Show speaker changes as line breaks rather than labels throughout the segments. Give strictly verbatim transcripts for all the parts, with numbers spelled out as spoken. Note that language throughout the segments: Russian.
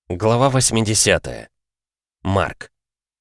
Глава восьмидесятая. Марк.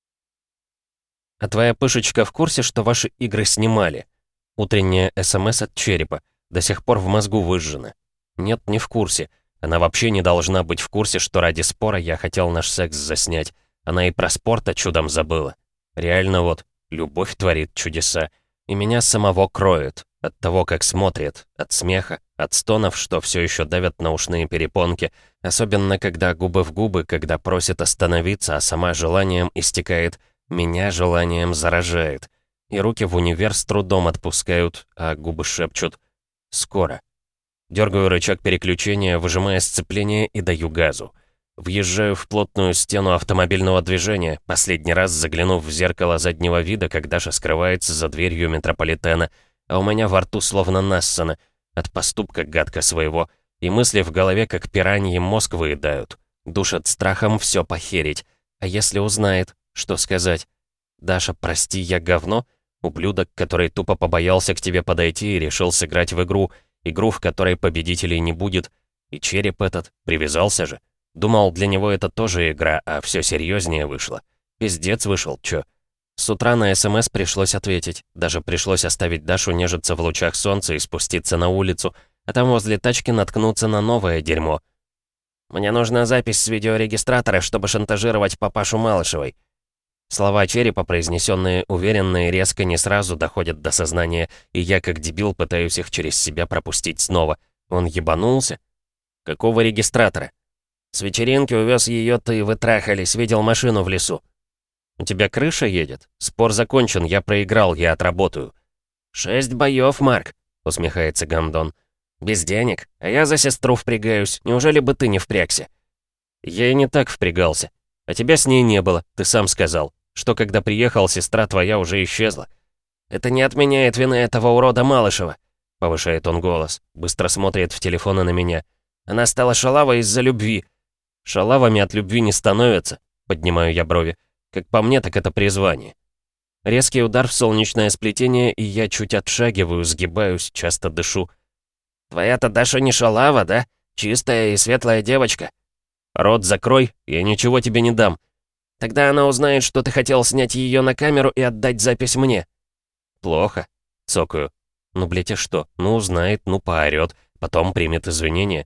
А твоя пышечка в курсе, что ваши игры снимали? Утренняя СМС от Черепа. До сих пор в мозгу выжжена. Нет, не в курсе. Она вообще не должна быть в курсе, что ради спора я хотел наш секс заснять. Она и про спорта чудом забыла. Реально вот, любовь творит чудеса. И меня самого кроет. От того, как смотрит, от смеха, от стонов, что все еще давят на ушные перепонки, особенно когда губы в губы, когда просит остановиться, а сама желанием истекает, меня желанием заражает. И руки в универ с трудом отпускают, а губы шепчут «Скоро». Дергаю рычаг переключения, выжимая сцепление и даю газу. Въезжаю в плотную стену автомобильного движения, последний раз заглянув в зеркало заднего вида, как Даша скрывается за дверью метрополитена, а у меня во рту словно нассано, от поступка гадко своего, и мысли в голове, как пираньи, мозг выедают. Душат страхом все похерить. А если узнает, что сказать? «Даша, прости, я говно?» Ублюдок, который тупо побоялся к тебе подойти и решил сыграть в игру, игру, в которой победителей не будет. И череп этот, привязался же. Думал, для него это тоже игра, а все серьезнее вышло. Пиздец вышел, чё? С утра на СМС пришлось ответить. Даже пришлось оставить Дашу нежиться в лучах солнца и спуститься на улицу, а там возле тачки наткнуться на новое дерьмо. «Мне нужна запись с видеорегистратора, чтобы шантажировать папашу Малышевой». Слова черепа, произнесенные уверенно и резко, не сразу доходят до сознания, и я, как дебил, пытаюсь их через себя пропустить снова. Он ебанулся? Какого регистратора? С вечеринки увез ее ты, вы трахались, видел машину в лесу. «У тебя крыша едет? Спор закончен, я проиграл, я отработаю». «Шесть боев, Марк», — усмехается Гандон. «Без денег, а я за сестру впрягаюсь. Неужели бы ты не впрягся?» «Я и не так впрягался. А тебя с ней не было, ты сам сказал. Что когда приехал, сестра твоя уже исчезла». «Это не отменяет вины этого урода Малышева», — повышает он голос. Быстро смотрит в телефон и на меня. «Она стала шалавой из-за любви». «Шалавами от любви не становятся», — поднимаю я брови. Как по мне, так это призвание. Резкий удар в солнечное сплетение, и я чуть отшагиваю, сгибаюсь, часто дышу. «Твоя-то Даша не шалава, да? Чистая и светлая девочка». «Рот закрой, я ничего тебе не дам». «Тогда она узнает, что ты хотел снять ее на камеру и отдать запись мне». «Плохо», — цокаю. «Ну, блядь, а что? Ну, узнает, ну, поорёт, потом примет извинения».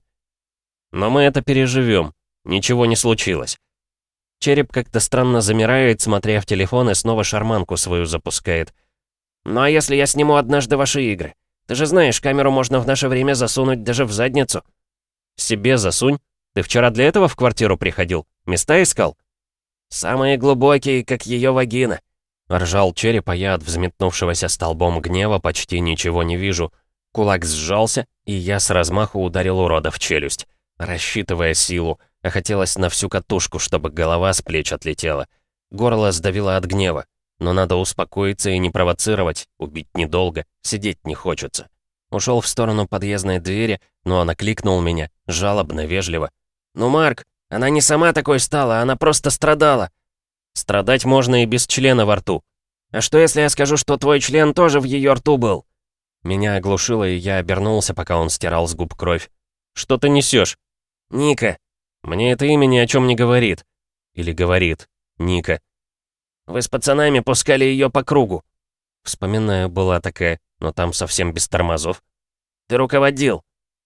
«Но мы это переживем. Ничего не случилось». Череп как-то странно замирает, смотря в телефон, и снова шарманку свою запускает. «Ну а если я сниму однажды ваши игры? Ты же знаешь, камеру можно в наше время засунуть даже в задницу». «Себе засунь? Ты вчера для этого в квартиру приходил? Места искал?» «Самые глубокие, как ее вагина», — ржал череп, а я от взметнувшегося столбом гнева почти ничего не вижу. Кулак сжался, и я с размаху ударил урода в челюсть, рассчитывая силу, а хотелось на всю катушку, чтобы голова с плеч отлетела. Горло сдавило от гнева. Но надо успокоиться и не провоцировать, убить недолго, сидеть не хочется. Ушел в сторону подъездной двери, но он окликнул меня, жалобно, вежливо. «Ну, Марк, она не сама такой стала, она просто страдала». «Страдать можно и без члена во рту». «А что, если я скажу, что твой член тоже в ее рту был?» Меня оглушило, и я обернулся, пока он стирал с губ кровь. «Что ты несешь?» «Ника». «Мне это имя ни о чем не говорит». Или говорит. Ника. «Вы с пацанами пускали ее по кругу». Вспоминаю, была такая, но там совсем без тормозов. «Ты руководил».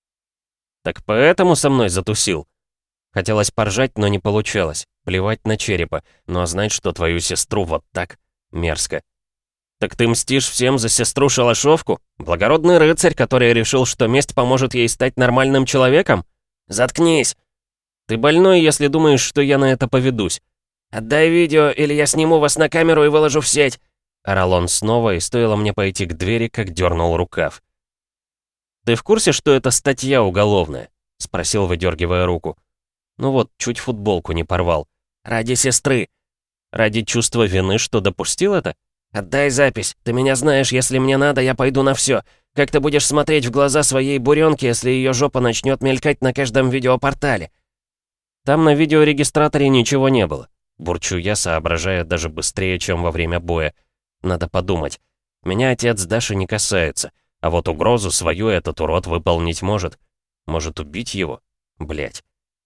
«Так поэтому со мной затусил?» Хотелось поржать, но не получалось. Плевать на черепа, но знать, что твою сестру вот так, мерзко. «Так ты мстишь всем за сестру-шалашовку? Благородный рыцарь, который решил, что месть поможет ей стать нормальным человеком? Заткнись!» «Ты больной, если думаешь, что я на это поведусь». «Отдай видео, или я сниму вас на камеру и выложу в сеть!» Орал он снова, и стоило мне пойти к двери, как дернул рукав. «Ты в курсе, что это статья уголовная?» — спросил, выдергивая руку. «Ну вот, чуть футболку не порвал». «Ради сестры». «Ради чувства вины, что допустил это?» «Отдай запись. Ты меня знаешь, если мне надо, я пойду на все. Как ты будешь смотреть в глаза своей буренки, если ее жопа начнет мелькать на каждом видеопортале?» «Там на видеорегистраторе ничего не было», — бурчу я, соображая даже быстрее, чем во время боя. «Надо подумать. Меня отец Даши не касается, а вот угрозу свою этот урод выполнить может. Может убить его? Блять.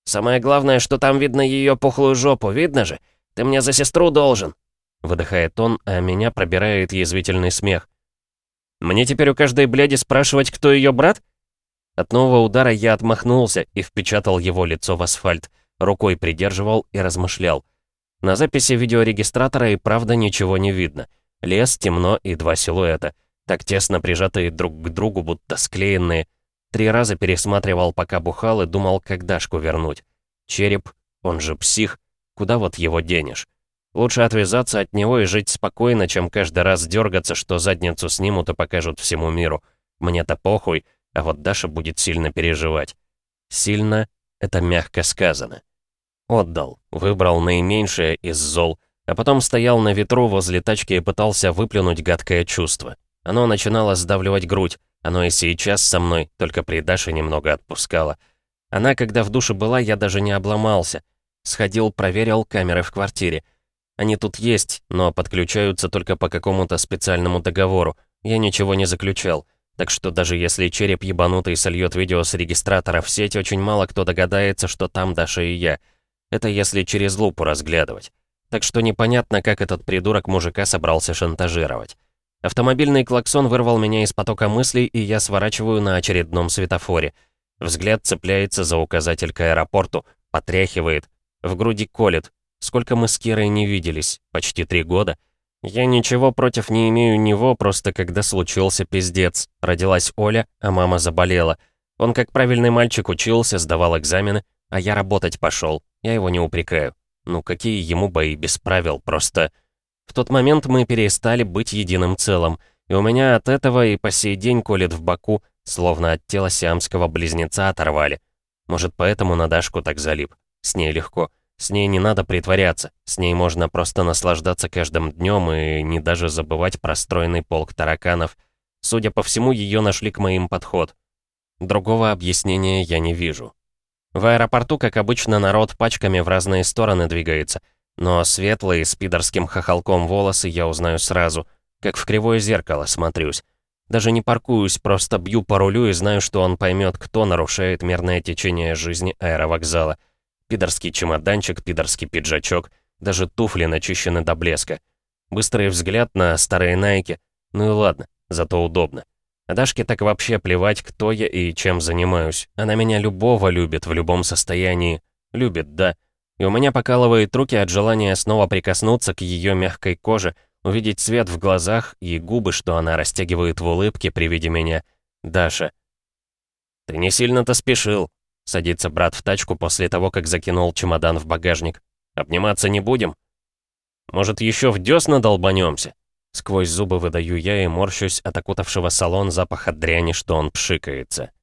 Самое главное, что там видно ее пухлую жопу, видно же? Ты мне за сестру должен!» Выдыхает он, а меня пробирает язвительный смех. «Мне теперь у каждой бляди спрашивать, кто ее брат?» От нового удара я отмахнулся и впечатал его лицо в асфальт, рукой придерживал и размышлял. На записи видеорегистратора и правда ничего не видно. Лес, темно и два силуэта, так тесно прижатые друг к другу, будто склеенные. Три раза пересматривал, пока бухал, и думал, как Дашку вернуть. Череп, он же псих, куда вот его денешь? Лучше отвязаться от него и жить спокойно, чем каждый раз дергаться, что задницу снимут и покажут всему миру. Мне-то похуй, а вот Даша будет сильно переживать. Сильно — это мягко сказано. Отдал, выбрал наименьшее из зол, а потом стоял на ветру возле тачки и пытался выплюнуть гадкое чувство. Оно начинало сдавливать грудь, оно и сейчас со мной, только при Даше немного отпускало. Она, когда в душе была, я даже не обломался. Сходил, проверил камеры в квартире. Они тут есть, но подключаются только по какому-то специальному договору. Я ничего не заключал. Так что даже если череп ебанутый сольет видео с регистратора в сеть, очень мало кто догадается, что там Даша и я. Это если через лупу разглядывать. Так что непонятно, как этот придурок мужика собрался шантажировать. Автомобильный клаксон вырвал меня из потока мыслей, и я сворачиваю на очередном светофоре. Взгляд цепляется за указатель к аэропорту, потряхивает, в груди колет. Сколько мы с Кирой не виделись? Почти три года. Я ничего против не имею него, просто когда случился пиздец. Родилась Оля, а мама заболела. Он как правильный мальчик учился, сдавал экзамены, а я работать пошел. Я его не упрекаю. Ну какие ему бои без правил, просто... В тот момент мы перестали быть единым целым, и у меня от этого и по сей день колет в боку, словно от тела сиамского близнеца оторвали. Может, поэтому на Дашку так залип. С ней легко. С ней не надо притворяться. С ней можно просто наслаждаться каждым днем и не даже забывать про стройный полк тараканов. Судя по всему, ее нашли к моим подход. Другого объяснения я не вижу. В аэропорту, как обычно, народ пачками в разные стороны двигается. Но светлые, с пидорским хохолком волосы я узнаю сразу. Как в кривое зеркало смотрюсь. Даже не паркуюсь, просто бью по рулю и знаю, что он поймет, кто нарушает мерное течение жизни аэровокзала. Пидорский чемоданчик, пидорский пиджачок, даже туфли начищены до блеска. Быстрый взгляд на старые найки. Ну и ладно, зато удобно. А Дашке так вообще плевать, кто я и чем занимаюсь. Она меня любого любит, в любом состоянии. Любит, да. И у меня покалывает руки от желания снова прикоснуться к ее мягкой коже, увидеть свет в глазах и губы, что она растягивает в улыбке при виде меня. Даша. «Ты не сильно-то спешил», — садится брат в тачку после того, как закинул чемодан в багажник. «Обниматься не будем? Может, еще в десна долбанемся?» Сквозь зубы выдаю я и морщусь от окутавшего салон запаха дряни, что он пшикается.